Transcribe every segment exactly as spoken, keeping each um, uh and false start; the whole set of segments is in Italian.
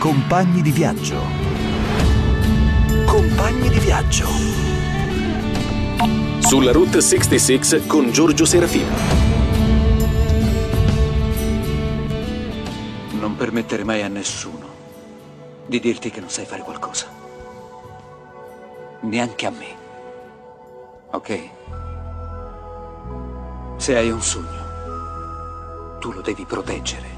Compagni di viaggio. Compagni di viaggio. Sulla Route sessantasei con Giorgio Serafino. Non permettere mai a nessuno di dirti che non sai fare qualcosa. Neanche a me. Ok? Se hai un sogno, tu lo devi proteggere.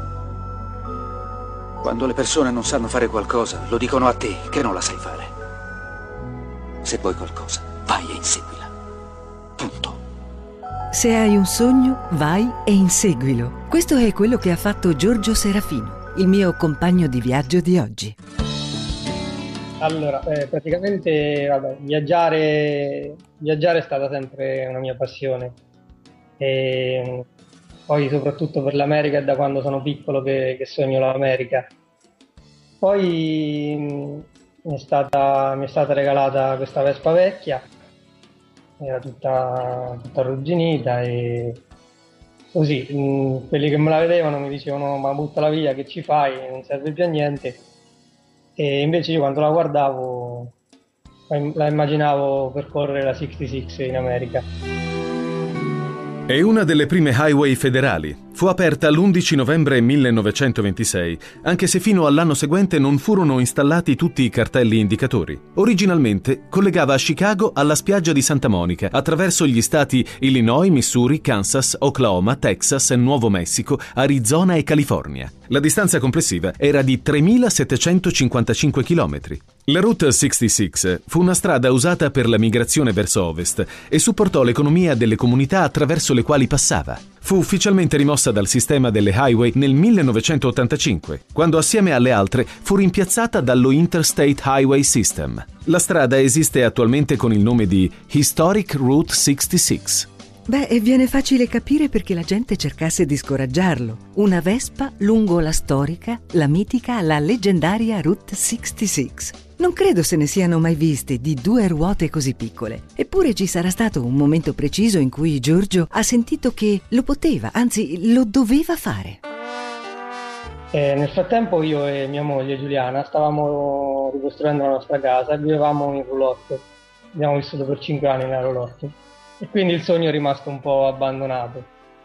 Quando le persone non sanno fare qualcosa, lo dicono a te che non la sai fare. Se vuoi qualcosa, vai e inseguila. Punto. Se hai un sogno, vai e inseguilo. Questo è quello che ha fatto Giorgio Serafino, il mio compagno di viaggio di oggi. Allora, eh, praticamente vabbè, viaggiare, viaggiare è stata sempre una mia passione. E poi soprattutto per l'America è da quando sono piccolo che, che sogno l'America. Poi mh, mi è stata, mi è stata regalata questa Vespa vecchia, era tutta, tutta arrugginita e così, mh, quelli che me la vedevano mi dicevano ma buttala via, che ci fai, non serve più a niente. E invece io quando la guardavo la immaginavo percorrere la sessantasei in America. È una delle prime highway federali. Fu aperta l'undici novembre millenovecentoventisei, anche se fino all'anno seguente non furono installati tutti i cartelli indicatori. Originalmente collegava Chicago alla spiaggia di Santa Monica attraverso gli stati Illinois, Missouri, Kansas, Oklahoma, Texas, Nuovo Messico, Arizona e California. La distanza complessiva era di tremilasettecentocinquantacinque chilometri. La Route sessantasei fu una strada usata per la migrazione verso ovest e supportò l'economia delle comunità attraverso le quali passava. Fu ufficialmente rimossa dal sistema delle highway nel millenovecentottantacinque, quando assieme alle altre fu rimpiazzata dallo Interstate Highway System. La strada esiste attualmente con il nome di Historic Route sessantasei. Beh, e viene facile capire perché la gente cercasse di scoraggiarlo. Una Vespa lungo la storica, la mitica, la leggendaria Route sessantasei. Non credo se ne siano mai viste di due ruote così piccole. Eppure ci sarà stato un momento preciso in cui Giorgio ha sentito che lo poteva, anzi lo doveva fare. E nel frattempo io e mia moglie Giuliana stavamo ricostruendo la nostra casa e vivevamo in roulotte. Abbiamo vissuto per cinque anni nella roulotte e quindi il sogno è rimasto un po' abbandonato.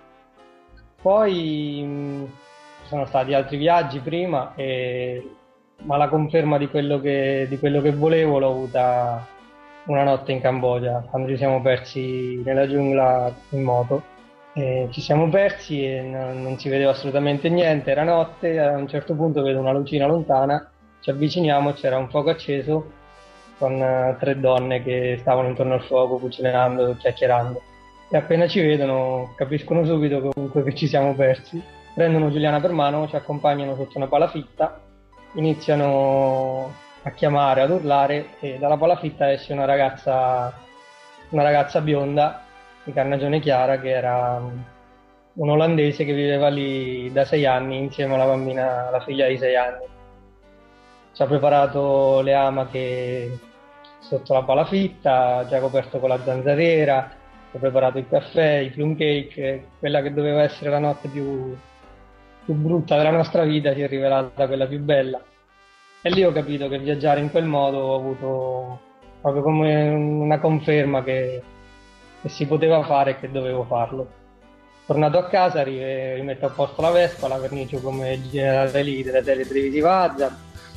Poi mh, ci sono stati altri viaggi prima e ma la conferma di quello che, di quello che volevo l'ho avuta una notte in Cambogia, quando ci siamo persi nella giungla in moto. E ci siamo persi e non, non si vedeva assolutamente niente, era notte, a un certo punto vedo una lucina lontana, ci avviciniamo, c'era un fuoco acceso con uh, tre donne che stavano intorno al fuoco cucinando, chiacchierando. E appena ci vedono capiscono subito comunque che ci siamo persi, prendono Giuliana per mano, ci accompagnano sotto una palafitta, iniziano a chiamare, ad urlare e dalla palafitta esce una ragazza, una ragazza bionda di carnagione chiara che era un olandese che viveva lì da sei anni insieme alla bambina, la figlia di sei anni. Ci ha preparato le amache sotto la palafitta, già coperto con la zanzariera, ci ha preparato il caffè, i plum cake, quella che doveva essere la notte più più brutta della nostra vita si è rivelata quella più bella. E lì ho capito che viaggiare in quel modo ho avuto proprio come una conferma che, che si poteva fare e che dovevo farlo. Tornato a casa rimetto a posto la Vespa, la vernicio come generale lì della serie televisiva Hazard,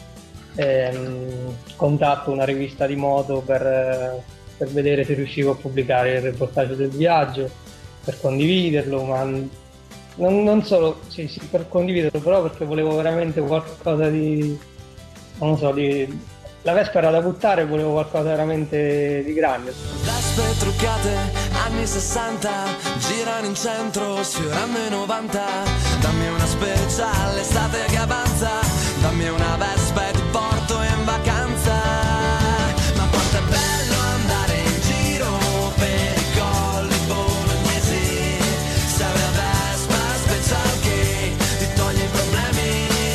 ehm, contatto una rivista di moto per, per vedere se riuscivo a pubblicare il reportage del viaggio, per condividerlo, ma Non, non solo sì, sì, per condividerlo, però perché volevo veramente qualcosa di, non lo so, di, la Vespa era da buttare e volevo qualcosa veramente di grande. Vespe truccate, anni sessanta, girano in centro, sfiorando i novanta. Dammi una speciale, estate che avanza, dammi una Vespa e ti porto in vacanza. Ma quanto è bello andare in giro per i colli bolognesi, se la Vespa special che ti toglie i problemi,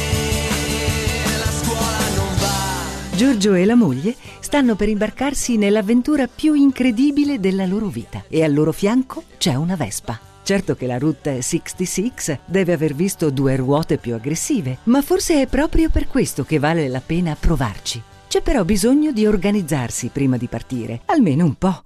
la scuola non va. Giorgio e la moglie stanno per imbarcarsi nell'avventura più incredibile della loro vita e al loro fianco c'è una Vespa. Certo che la Route sessantasei deve aver visto due ruote più aggressive, ma forse è proprio per questo che vale la pena provarci. C'è però bisogno di organizzarsi prima di partire, almeno un po'.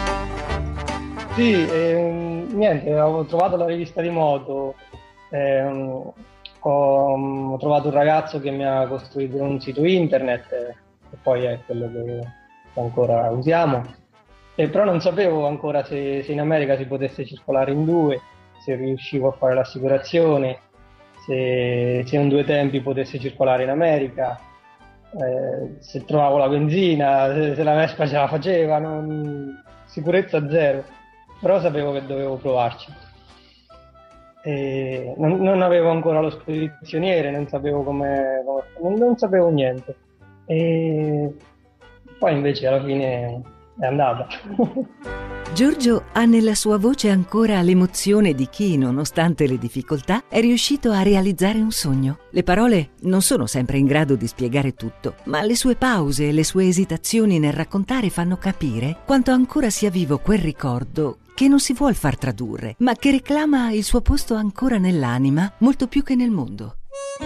Sì, ehm, niente, ho trovato la rivista di moto, ehm, ho, ho trovato un ragazzo che mi ha costruito un sito internet, eh, che poi è quello che ancora usiamo, e però non sapevo ancora se, se in America si potesse circolare in due, se riuscivo a fare l'assicurazione, se, se un due tempi potesse circolare in America, eh, se trovavo la benzina, se, se la Vespa ce la faceva, non, sicurezza zero. Però sapevo che dovevo provarci. E non, non avevo ancora lo spedizioniere, non sapevo come, come non, non sapevo niente. E poi invece alla fine è andata. Giorgio ha nella sua voce ancora l'emozione di chi, nonostante le difficoltà, è riuscito a realizzare un sogno. Le parole non sono sempre in grado di spiegare tutto, ma le sue pause e le sue esitazioni nel raccontare fanno capire quanto ancora sia vivo quel ricordo che non si vuol far tradurre, ma che reclama il suo posto ancora nell'anima, molto più che nel mondo.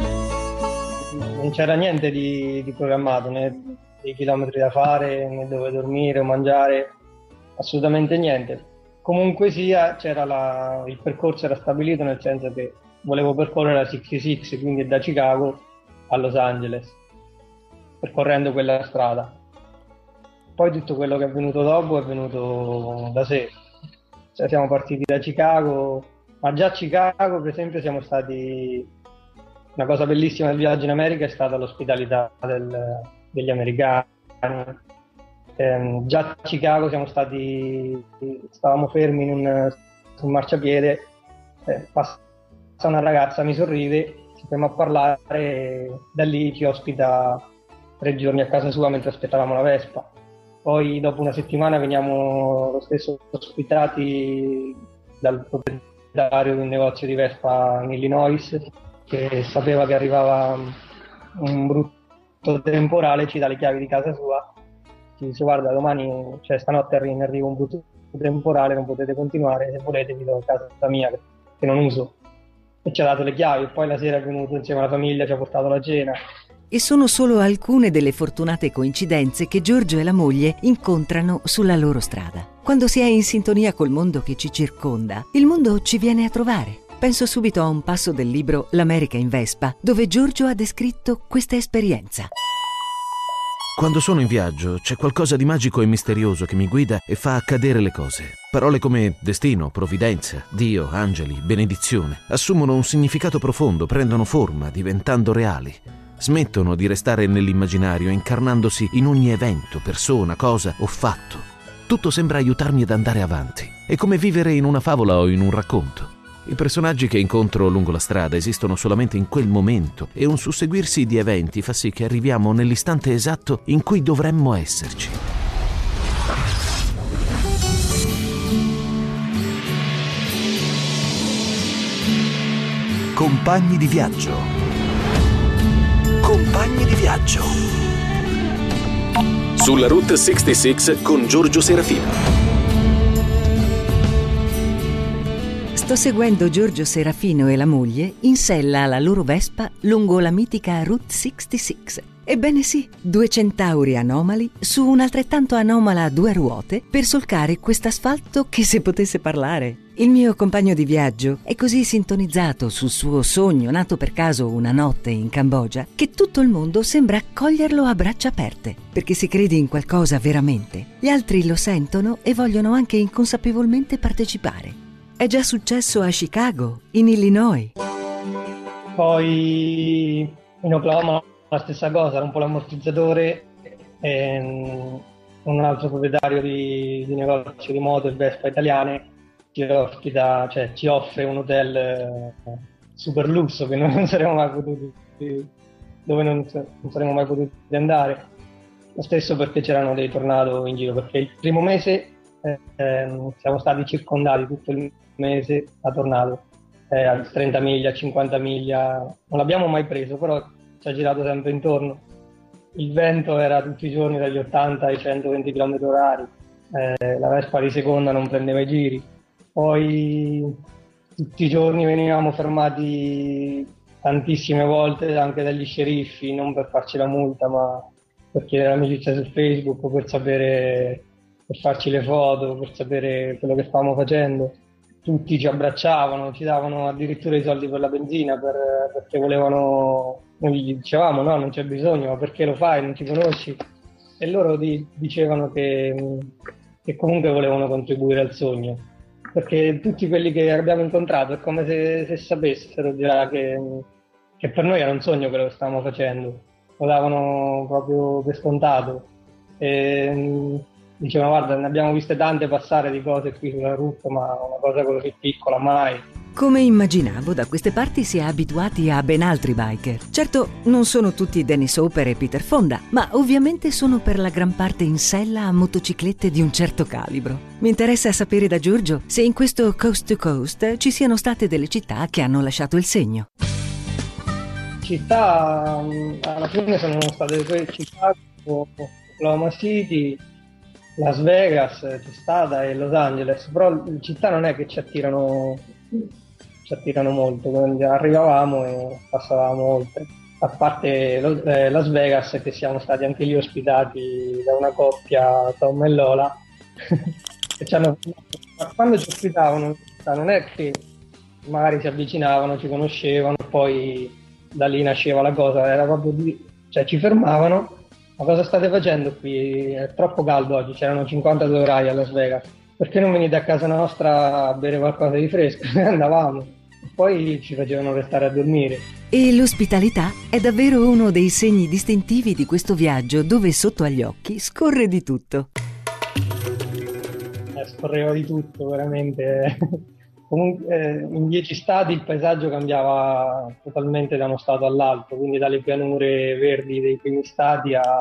Non c'era niente di, di programmato, né dei chilometri da fare, né dove dormire o mangiare, assolutamente niente. Comunque sia, c'era la, il percorso era stabilito, nel senso che volevo percorrere la sessantasei, quindi da Chicago a Los Angeles, percorrendo quella strada. Poi tutto quello che è venuto dopo è venuto da sé. Cioè, siamo partiti da Chicago, ma già a Chicago, per esempio, siamo stati... Una cosa bellissima del viaggio in America è stata l'ospitalità del, degli americani. Eh, già a Chicago siamo stati, stavamo fermi in un, su un marciapiede, eh, passa una ragazza, mi sorride, ci ferma a parlare e da lì ci ospita tre giorni a casa sua mentre aspettavamo la Vespa. Poi dopo una settimana veniamo lo stesso ospitati dal proprietario di un negozio di Vespa in Illinois, che sapeva che arrivava un brutto temporale, ci dà le chiavi di casa sua, ci dice: guarda, domani, cioè stanotte in arriva un brutto temporale, non potete continuare, se volete vi do casa mia che non uso. E ci ha dato le chiavi, e poi la sera è venuto insieme alla famiglia, ci ha portato la cena. E sono solo alcune delle fortunate coincidenze che Giorgio e la moglie incontrano sulla loro strada. Quando si è in sintonia col mondo che ci circonda, il mondo ci viene a trovare. Penso subito a un passo del libro L'America in Vespa, dove Giorgio ha descritto questa esperienza. Quando sono in viaggio c'è qualcosa di magico e misterioso che mi guida e fa accadere le cose. Parole come destino, provvidenza, Dio, angeli, benedizione assumono un significato profondo, prendono forma, diventando reali. Smettono di restare nell'immaginario, incarnandosi in ogni evento, persona, cosa o fatto. Tutto sembra aiutarmi ad andare avanti. È come vivere in una favola o in un racconto. I personaggi che incontro lungo la strada esistono solamente in quel momento e un susseguirsi di eventi fa sì che arriviamo nell'istante esatto in cui dovremmo esserci. Compagni di viaggio. Compagni di viaggio. Sulla Route sessantasei con Giorgio Serafino. Sto seguendo Giorgio Serafino e la moglie in sella alla loro Vespa lungo la mitica Route sessantasei. Ebbene sì, due centauri anomali su un'altrettanto anomala a due ruote per solcare quest'asfalto che se potesse parlare. Il mio compagno di viaggio è così sintonizzato sul suo sogno nato per caso una notte in Cambogia che tutto il mondo sembra accoglierlo a braccia aperte, perché si crede in qualcosa veramente. Gli altri lo sentono e vogliono anche inconsapevolmente partecipare. È già successo a Chicago, in Illinois. Poi in Oklahoma la stessa cosa, un po' l'ammortizzatore, e un altro proprietario di, di negozio di moto e Vespa italiane ci ospita, cioè ci offre un hotel eh, super lusso che noi non saremmo mai potuti, dove non, non saremmo mai potuti andare. Lo stesso perché c'erano dei tornado in giro, perché il primo mese eh, eh, siamo stati circondati tutto il mese a tornado, eh, a trenta miglia, a cinquanta miglia, non l'abbiamo mai preso, però ci ha girato sempre intorno. Il vento era tutti i giorni dagli ottanta ai centoventi chilometri orari, eh, la Vespa di seconda non prendeva i giri, Poi tutti i giorni venivamo fermati tantissime volte anche dagli sceriffi, non per farci la multa, ma per chiedere amicizia su Facebook, per sapere, per farci le foto, per sapere quello che stavamo facendo. Tutti ci abbracciavano, ci davano addirittura i soldi per la benzina, per, perché volevano, noi gli dicevamo no, non c'è bisogno, ma perché lo fai, non ci conosci? E loro di, dicevano che, che comunque volevano contribuire al sogno, perché tutti quelli che abbiamo incontrato è come se, se sapessero già che, che per noi era un sogno quello che stavamo facendo, lo davano proprio per scontato. E, dicevano guarda, ne abbiamo viste tante passare di cose qui sulla rotta, ma una cosa così piccola mai. Come immaginavo, da queste parti si è abituati a ben altri biker. Certo, non sono tutti Dennis Hopper e Peter Fonda, ma ovviamente sono per la gran parte in sella a motociclette di un certo calibro. Mi interessa sapere da Giorgio se in questo Coast to Coast ci siano state delle città che hanno lasciato il segno. Città, alla fine sono state due città, Oklahoma City, Las Vegas c'è stata e Los Angeles, però le città non è che ci attirano, ci attirano molto, quindi arrivavamo e passavamo oltre. A parte eh, Las Vegas, che siamo stati anche lì ospitati da una coppia, Tom e Lola, che ci hanno, quando ci ospitavano non è che magari si avvicinavano, ci conoscevano, poi da lì nasceva la cosa, era proprio di, cioè ci fermavano. Ma cosa state facendo qui? È troppo caldo oggi, c'erano cinquantadue gradi a Las Vegas. Perché non venite a casa nostra a bere qualcosa di fresco? Andavamo. E poi ci facevano restare a dormire. E l'ospitalità è davvero uno dei segni distintivi di questo viaggio, dove sotto agli occhi scorre di tutto. Eh, scorreva di tutto, veramente. Comunque, eh, in dieci stati il paesaggio cambiava totalmente da uno stato all'altro, quindi dalle pianure verdi dei primi stati a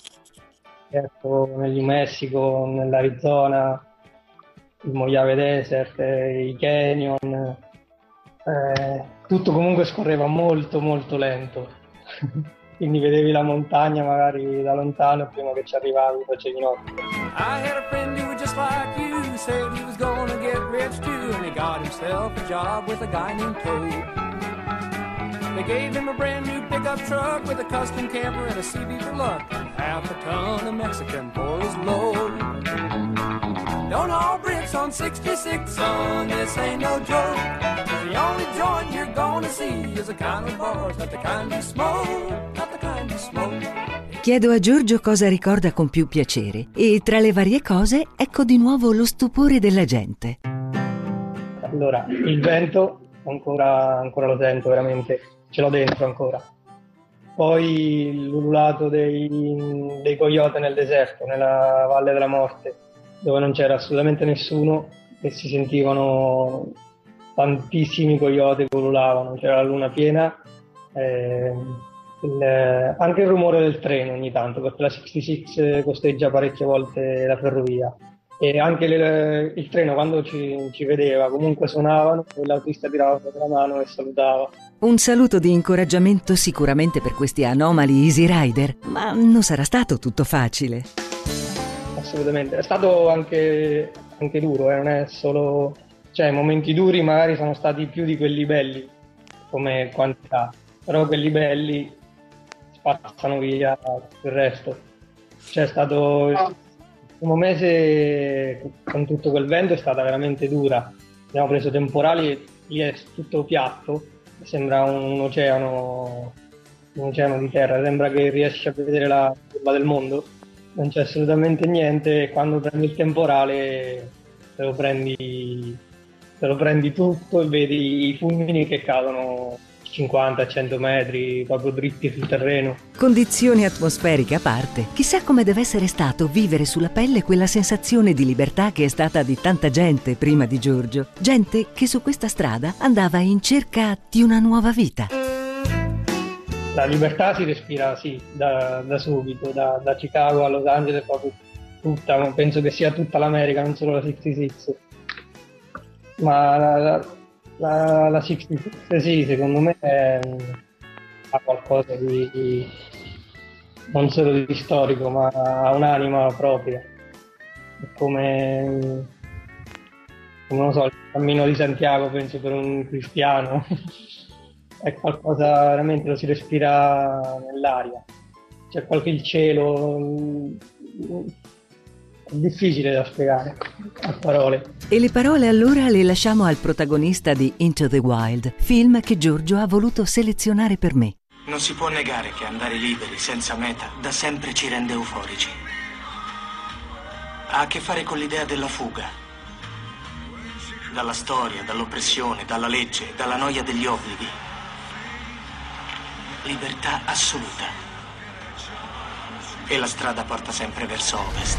certo, nel New Mexico, nell'Arizona, il Mojave Desert, eh, i canyon, eh, tutto comunque scorreva molto molto lento. Quindi vedevi la montagna magari da lontano, prima che ci arrivavi facevi notte. I had a friend who was just like you, said he was gonna get rich too, and he got himself a job with a guy named Toad. They gave him a brand new pickup truck with a custom camper and a C B for luck, and half a ton of Mexican for his load. Don't haul bricks on sixty-six, son, this ain't no joke. The only joint you're gonna see is the kind of bars, not the kind you smoke, not the kind you smoke. Chiedo a Giorgio cosa ricorda con più piacere e tra le varie cose ecco di nuovo lo stupore della gente. Allora, il vento ancora, ancora lo sento veramente, ce l'ho dentro ancora. Poi l'ululato dei, dei coyote nel deserto, nella Valle della Morte, dove non c'era assolutamente nessuno e si sentivano tantissimi coyote che ululavano, c'era la luna piena, eh, il, anche il rumore del treno ogni tanto, perché la sessantasei costeggia parecchie volte la ferrovia, e anche le, il treno quando ci, ci vedeva comunque suonavano e l'autista tirava fuori la mano e salutava. Un saluto di incoraggiamento sicuramente per questi anomali Easy Rider, ma non sarà stato tutto facile. Assolutamente, è stato anche, anche duro, eh? Non è solo, cioè i momenti duri magari sono stati più di quelli belli come quantità, però quelli belli spazzano via il resto. C'è stato il primo mese con tutto quel vento, è stata veramente dura, abbiamo preso temporali, lì è tutto piatto, sembra un oceano, un oceano di terra, sembra che riesci a vedere la curva del mondo. Non c'è assolutamente niente, e quando prendi il temporale te lo prendi, te lo prendi tutto e vedi i fulmini che cadono cinquanta cento metri proprio dritti sul terreno. Condizioni atmosferiche a parte, chissà come deve essere stato vivere sulla pelle quella sensazione di libertà che è stata di tanta gente prima di Giorgio, gente che su questa strada andava in cerca di una nuova vita. La libertà si respira, sì, da, da subito, da, da Chicago a Los Angeles, proprio tutta, penso che sia tutta l'America, non solo la sessantasei. Ma la, la, la, la sessantasei, sì, secondo me è, ha qualcosa di, di, non solo di storico, ma ha un'anima propria. È come, non lo so, il cammino di Santiago, penso, per un cristiano. È qualcosa veramente, lo si respira nell'aria. C'è qualche il cielo, è difficile da spiegare a parole. E le parole allora le lasciamo al protagonista di Into the Wild, film che Giorgio ha voluto selezionare per me. Non si può negare che andare liberi, senza meta, da sempre ci rende euforici. Ha a che fare con l'idea della fuga. Dalla storia, dall'oppressione, dalla legge, dalla noia degli obblighi. Libertà assoluta. E la strada porta sempre verso ovest.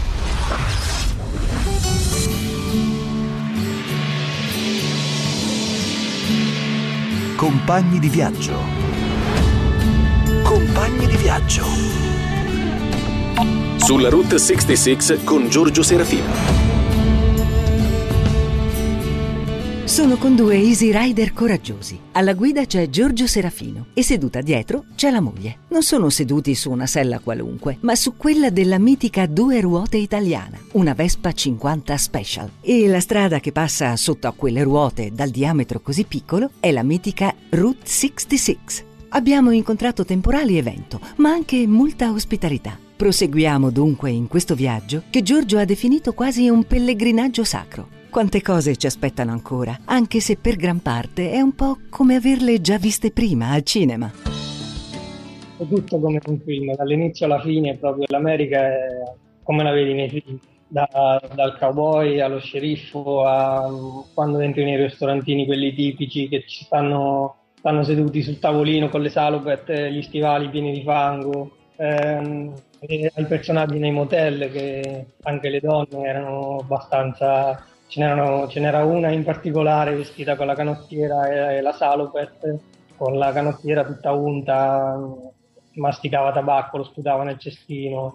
Compagni di viaggio. Compagni di viaggio. Sulla Route sessantasei con Giorgio Serafino. Sono con due easy rider coraggiosi. Alla guida c'è Giorgio Serafino e seduta dietro c'è la moglie. Non sono seduti su una sella qualunque, ma su quella della mitica due ruote italiana, una Vespa cinquanta Special. E la strada che passa sotto a quelle ruote dal diametro così piccolo è la mitica Route sessantasei. Abbiamo incontrato temporali e vento, ma anche molta ospitalità. Proseguiamo dunque in questo viaggio che Giorgio ha definito quasi un pellegrinaggio sacro. Quante cose ci aspettano ancora, anche se per gran parte è un po' come averle già viste prima al cinema. È tutto come un film, dall'inizio alla fine, proprio l'America è come la vedi nei film, da, dal cowboy allo sceriffo a quando entri nei ristorantini quelli tipici che ci stanno, stanno seduti sul tavolino con le salopet, gli stivali pieni di fango, ehm, e ai personaggi nei motel che anche le donne erano abbastanza... Ce, n'erano, ce n'era una in particolare vestita con la canottiera e la salopet, con la canottiera tutta unta, masticava tabacco, lo sputava nel cestino.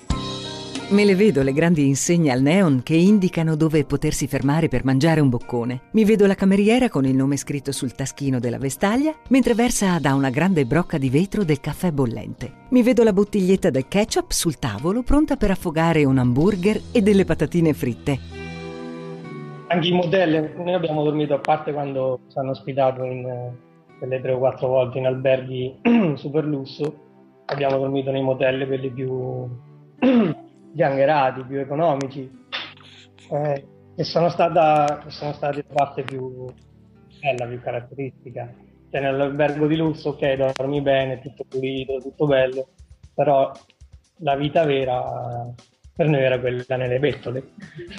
Me le vedo le grandi insegne al neon che indicano dove potersi fermare per mangiare un boccone. Mi vedo la cameriera con il nome scritto sul taschino della vestaglia, mentre versa da una grande brocca di vetro del caffè bollente. Mi vedo la bottiglietta del ketchup sul tavolo, pronta per affogare un hamburger e delle patatine fritte. Anche in motel, noi abbiamo dormito, a parte quando ci hanno ospitato in quelle tre o quattro volte in alberghi super lusso, abbiamo dormito nei motel quelli più sgangherati, più economici, eh, che sono stata che sono stati la parte più bella, più caratteristica. Cioè nell'albergo di lusso, ok, dormi bene, tutto pulito, tutto bello, però la vita vera per noi era quella nelle bettole.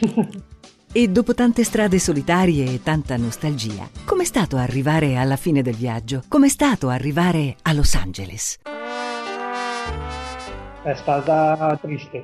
E dopo tante strade solitarie e tanta nostalgia, com'è stato arrivare alla fine del viaggio? Com'è stato arrivare a Los Angeles? È stata triste.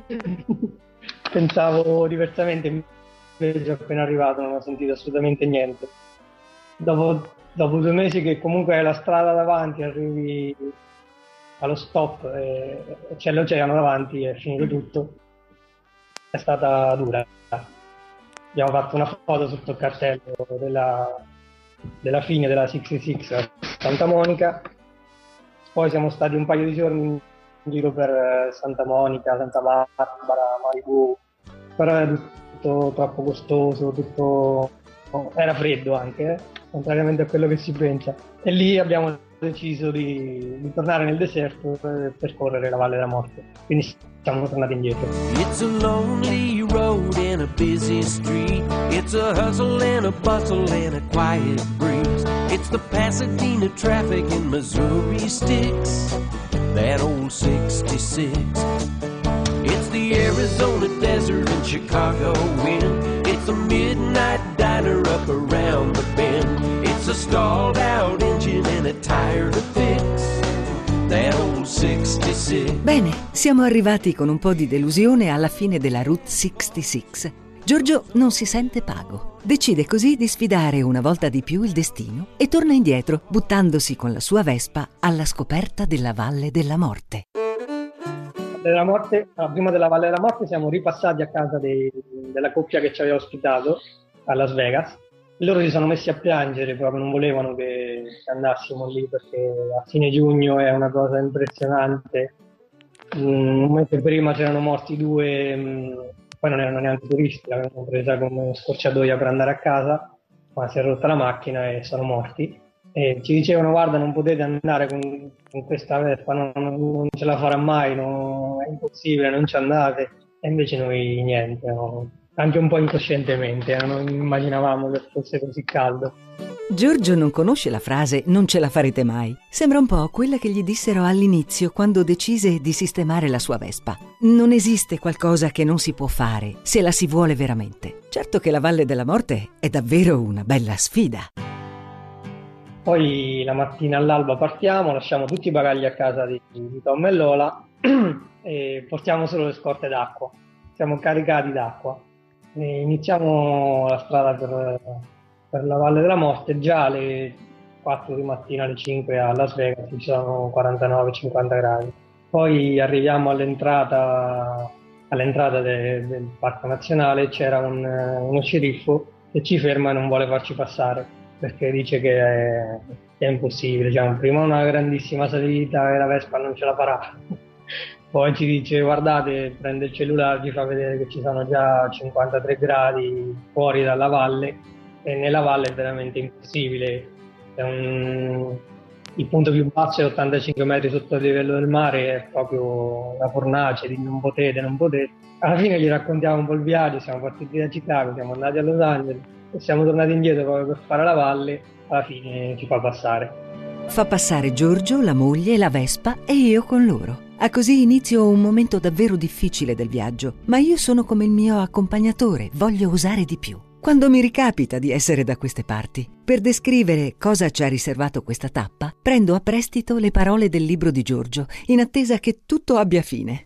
Pensavo diversamente, invece appena arrivato non ho sentito assolutamente niente. Dopo, dopo due mesi che comunque hai la strada davanti, arrivi allo stop e c'è l'oceano davanti, è finito tutto. È stata dura. Abbiamo fatto una foto sotto il cartello della, della fine della sessantasei a Santa Monica, poi siamo stati un paio di giorni in giro per Santa Monica, Santa Barbara, Malibu, però era tutto troppo costoso, tutto... era freddo anche, eh? Contrariamente a quello che si pensa. E lì abbiamo deciso di, di tornare nel deserto per percorrere la Valle della Morte, quindi siamo tornati indietro. It's a lonely road in a busy street. It's a hustle and a bustle and a quiet breeze. It's the Pasadena traffic in Missouri Sticks, that old sixty-six. It's the Arizona desert and Chicago wind. It's a midnight diner up around the bend. It's a stalled out engine and a tire to fix. Bene, siamo arrivati con un po' di delusione alla fine della Route sessantasei. Giorgio non si sente pago. Decide così di sfidare una volta di più il destino e torna indietro, buttandosi con la sua Vespa alla scoperta della Valle della Morte. Della morte no, prima della Valle della Morte siamo ripassati a casa dei, della coppia che ci aveva ospitato a Las Vegas. Loro si sono messi a piangere, proprio non volevano che andassimo lì perché a fine giugno è una cosa impressionante. Un mese prima c'erano morti due, poi non erano neanche turisti, l'avevano presa come scorciatoia per andare a casa, ma si è rotta la macchina e sono morti. E ci dicevano: guarda, non potete andare con, con questa Vespa, non, non ce la farà mai, no, è impossibile, non ci andate. E invece noi niente, no? Anche un po' incoscientemente, eh, non immaginavamo che fosse così caldo. Giorgio non conosce la frase "non ce la farete mai". Sembra un po' quella che gli dissero all'inizio quando decise di sistemare la sua Vespa. Non esiste qualcosa che non si può fare se la si vuole veramente. Certo che la Valle della Morte è davvero una bella sfida. Poi la mattina all'alba partiamo, lasciamo tutti i bagagli a casa di, di Tom e Lola e portiamo solo le scorte d'acqua. Siamo caricati d'acqua. E iniziamo la strada per, per la Valle della Morte. Già alle quattro di mattina, alle cinque a Las Vegas ci sono quarantanove cinquanta gradi. Poi arriviamo all'entrata, all'entrata de, del Parco Nazionale, c'era un, uno sceriffo che ci ferma e non vuole farci passare, perché dice che è, che è impossibile. Diciamo, prima una grandissima salita e la Vespa non ce la farà. Poi ci dice: guardate, prende il cellulare, ci fa vedere che ci sono già cinquantatré gradi fuori dalla valle, e nella valle è veramente impossibile. È un... Il punto più basso è ottantacinque metri sotto il livello del mare, è proprio una fornace di non potete, non potete. Alla fine gli raccontiamo un po' il viaggio, siamo partiti da Chicago, siamo andati a Los Angeles e siamo tornati indietro proprio per fare la valle. Alla fine ci fa passare. Fa passare Giorgio, la moglie, la Vespa e io con loro. A così inizio un momento davvero difficile del viaggio, ma io sono come il mio accompagnatore, voglio osare di più. Quando mi ricapita di essere da queste parti, per descrivere cosa ci ha riservato questa tappa, prendo a prestito le parole del libro di Giorgio, in attesa che tutto abbia fine.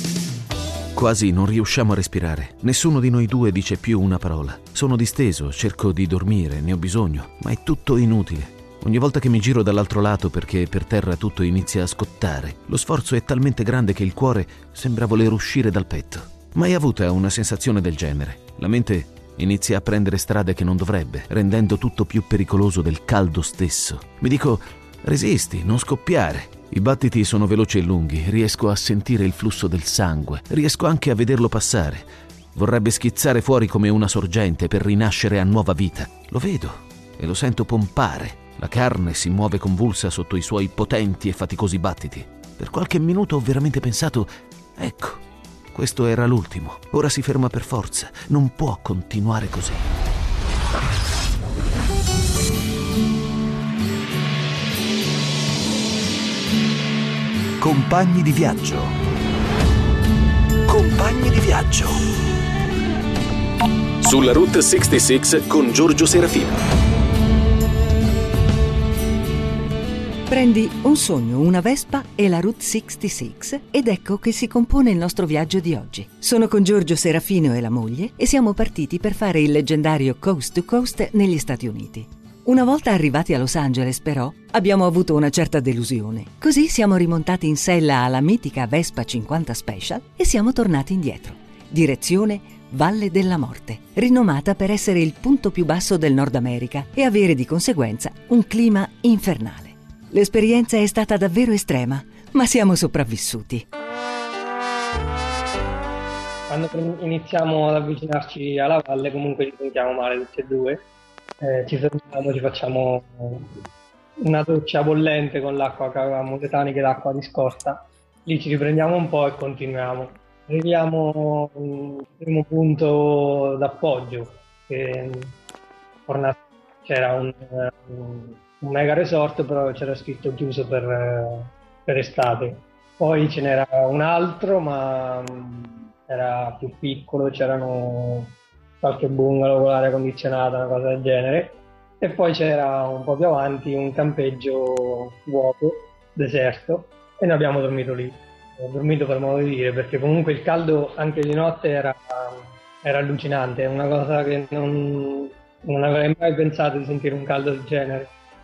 Quasi non riusciamo a respirare. Nessuno di noi due dice più una parola. Sono disteso, cerco di dormire, ne ho bisogno, ma è tutto inutile. Ogni volta che mi giro dall'altro lato perché per terra tutto inizia a scottare, lo sforzo è talmente grande che il cuore sembra voler uscire dal petto. Mai avuta una sensazione del genere. La mente inizia a prendere strade che non dovrebbe, rendendo tutto più pericoloso del caldo stesso. Mi dico: resisti, non scoppiare. I battiti sono veloci e lunghi, riesco a sentire il flusso del sangue, riesco anche a vederlo passare. Vorrebbe schizzare fuori come una sorgente per rinascere a nuova vita. Lo vedo e lo sento pompare. La carne si muove convulsa sotto i suoi potenti e faticosi battiti. Per qualche minuto ho veramente pensato: ecco, questo era l'ultimo. Ora si ferma per forza. Non può continuare così. Compagni di viaggio. Compagni di viaggio. Sulla Route sessantasei con Giorgio Serafino. Prendi un sogno, una Vespa e la Route sessantasei ed ecco che si compone il nostro viaggio di oggi. Sono con Giorgio Serafino e la moglie e siamo partiti per fare il leggendario Coast to Coast negli Stati Uniti. Una volta arrivati a Los Angeles, però, abbiamo avuto una certa delusione. Così siamo rimontati in sella alla mitica Vespa cinquanta Special e siamo tornati indietro. Direzione Valle della Morte, rinomata per essere il punto più basso del Nord America e avere di conseguenza un clima infernale. L'esperienza è stata davvero estrema, ma siamo sopravvissuti. Quando iniziamo ad avvicinarci alla valle, comunque ci sentiamo male tutti e due. Eh, ci fermiamo, ci facciamo una doccia bollente con l'acqua che avevamo, le taniche d'acqua di scorta. Lì ci riprendiamo un po' e continuiamo. Arriviamo al primo punto d'appoggio, che c'era un, un un mega resort, però c'era scritto chiuso per, per estate. Poi ce n'era un altro, ma era più piccolo, c'erano qualche bungalow con l'aria condizionata, una cosa del genere. E poi c'era un po' più avanti un campeggio vuoto, deserto, e noi abbiamo dormito lì. Ho dormito per modo di dire, perché comunque il caldo anche di notte era, era allucinante, è una cosa che non, non avrei mai pensato di sentire un caldo del genere.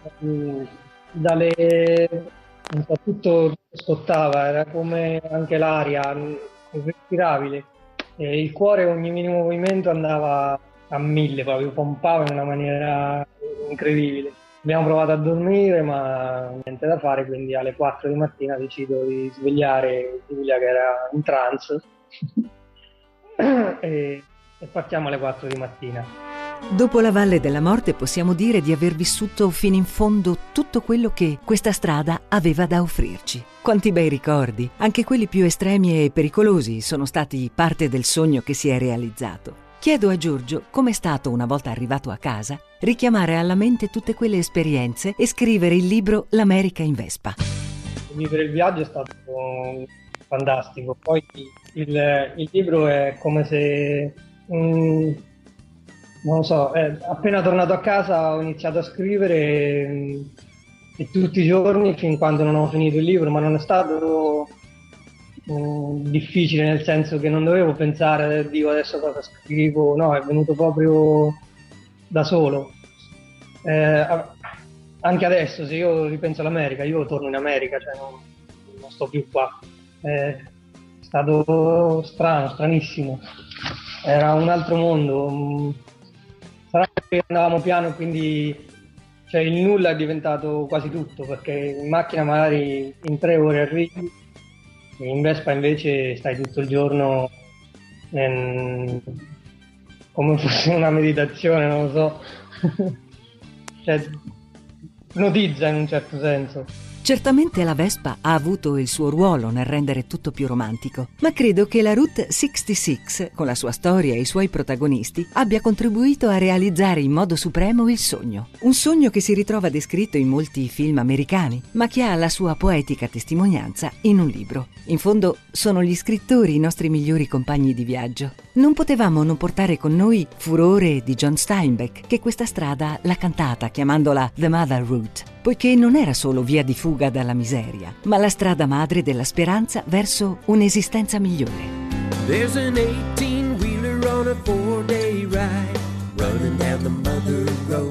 Dalle non so, tutto scottava, era come anche l'aria irrespirabile, e il cuore ogni minimo movimento andava a mille, proprio pompava in una maniera incredibile. Abbiamo provato a dormire ma niente da fare, quindi alle quattro di mattina decido di svegliare Giulia che era in trance e, e partiamo alle quattro di mattina. Dopo la Valle della Morte possiamo dire di aver vissuto fino in fondo tutto quello che questa strada aveva da offrirci. Quanti bei ricordi, anche quelli più estremi e pericolosi, sono stati parte del sogno che si è realizzato. Chiedo a Giorgio, come è stato una volta arrivato a casa, richiamare alla mente tutte quelle esperienze e scrivere il libro L'America in Vespa. Vivere il viaggio è stato fantastico. Poi il, il libro è come se, um, non lo so, eh, appena tornato a casa ho iniziato a scrivere um, e tutti i giorni fin quando non ho finito il libro, ma non è stato um, difficile, nel senso che non dovevo pensare, Dio adesso cosa scrivo, no, è venuto proprio da solo. Eh, anche adesso, se io ripenso all'America, io torno in America, cioè non, non sto più qua. È stato strano, stranissimo. Era un altro mondo. Sarà che andavamo piano, quindi cioè, il nulla è diventato quasi tutto, perché in macchina magari in tre ore arrivi, in Vespa invece stai tutto il giorno in, come fosse una meditazione, non lo so. Cioè, ipnotizza in un certo senso. Certamente la Vespa ha avuto il suo ruolo nel rendere tutto più romantico, ma credo che la Route sessantasei, con la sua storia e i suoi protagonisti, abbia contribuito a realizzare in modo supremo il sogno. Un sogno che si ritrova descritto in molti film americani, ma che ha la sua poetica testimonianza in un libro. In fondo, sono gli scrittori i nostri migliori compagni di viaggio. Non potevamo non portare con noi Furore di John Steinbeck, che questa strada l'ha cantata chiamandola The Mother Route, poiché non era solo via di fuga dalla miseria, ma la strada madre della speranza verso un'esistenza migliore. There's an eighteen-wheeler on a four-day ride, running down the Mother Road.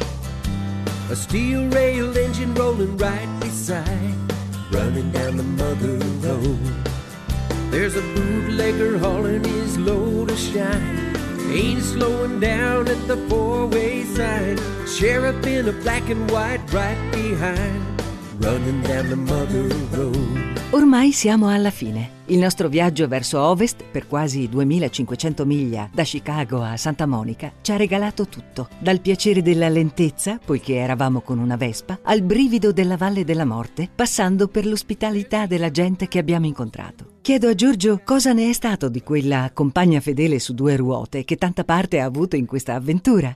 A steel-railed engine rolling right beside, running down the Mother Road. There's a bootlegger hauling his load of shine, ain't slowing down at the four-way sign. Sheriff in a black and white right behind, running down the Mother Road. Ormai siamo alla fine. Il nostro viaggio verso ovest, per quasi duemilacinquecento miglia da Chicago a Santa Monica, ci ha regalato tutto. Dal piacere della lentezza, poiché eravamo con una Vespa, al brivido della Valle della Morte, passando per l'ospitalità della gente che abbiamo incontrato. Chiedo a Giorgio cosa ne è stato di quella compagna fedele su due ruote che tanta parte ha avuto in questa avventura.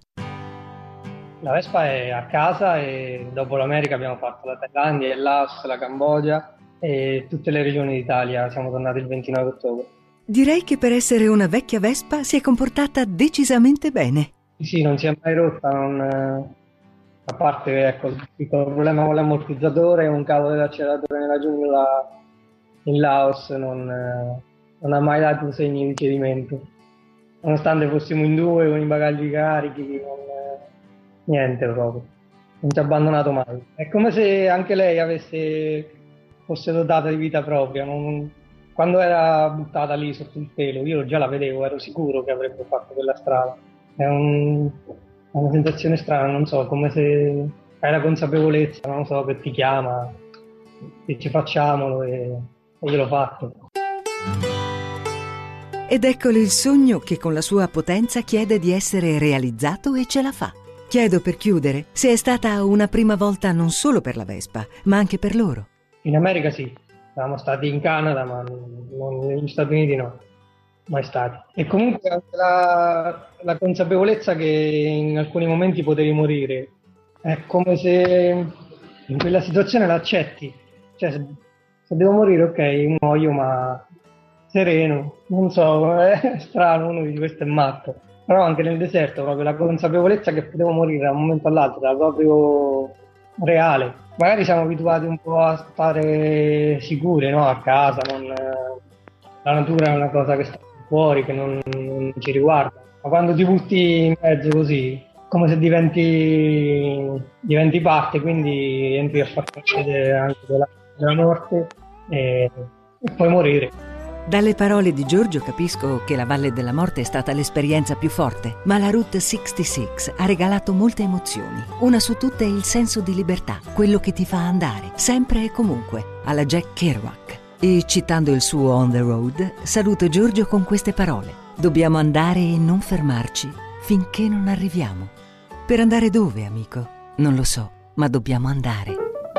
La Vespa è a casa e dopo l'America abbiamo fatto la Thailandia, il Laos, la Cambogia e tutte le regioni d'Italia. Siamo tornati il ventinove ottobre. Direi che per essere una vecchia Vespa si è comportata decisamente bene. Sì, non si è mai rotta, non, a parte ecco, il piccolo problema con l'ammortizzatore e un cavo dell'acceleratore nella giungla in Laos non, non ha mai dato segni di cedimento. Nonostante fossimo in due con i bagagli carichi, non, niente proprio, non ci ha abbandonato mai. È come se anche lei avesse fosse dotata di vita propria. Non, quando era buttata lì sotto il pelo, io già la vedevo, ero sicuro che avrebbe fatto quella strada. È un, una sensazione strana, non so, come se hai la consapevolezza, non so, che ti chiama, che ci facciamolo e, e io l'ho fatto. Ed eccolo il sogno che con la sua potenza chiede di essere realizzato e ce la fa. Chiedo per chiudere se è stata una prima volta non solo per la Vespa, ma anche per loro. In America sì, siamo stati in Canada, ma non, negli Stati Uniti no, mai stati. E comunque anche la, la consapevolezza che in alcuni momenti potevi morire, è come se in quella situazione l'accetti. Cioè, se, se devo morire, ok, muoio, ma sereno, non so, è strano, uno dice questo è matto. Però anche nel deserto proprio la consapevolezza che potevo morire da un momento all'altro era proprio reale. Magari siamo abituati un po' a stare sicuri, no? A casa, non, la natura è una cosa che sta fuori, che non, non ci riguarda. Ma quando ti butti in mezzo così, come se diventi, diventi parte, quindi entri a far parte anche della, della morte e, e puoi morire. Dalle parole di Giorgio capisco che la Valle della Morte è stata l'esperienza più forte, ma la Route sessantasei ha regalato molte emozioni. Una su tutte è il senso di libertà, quello che ti fa andare, sempre e comunque, alla Jack Kerouac. E citando il suo On the Road, saluto Giorgio con queste parole. Dobbiamo andare e non fermarci finché non arriviamo. Per andare dove, amico? Non lo so, ma dobbiamo andare.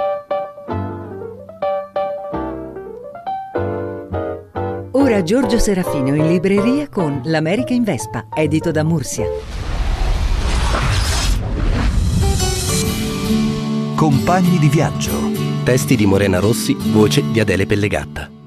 Ora Giorgio Serafino in libreria con L'America in Vespa, edito da Mursia. Compagni di viaggio. Testi di Morena Rossi, voce di Adele Pellegatta.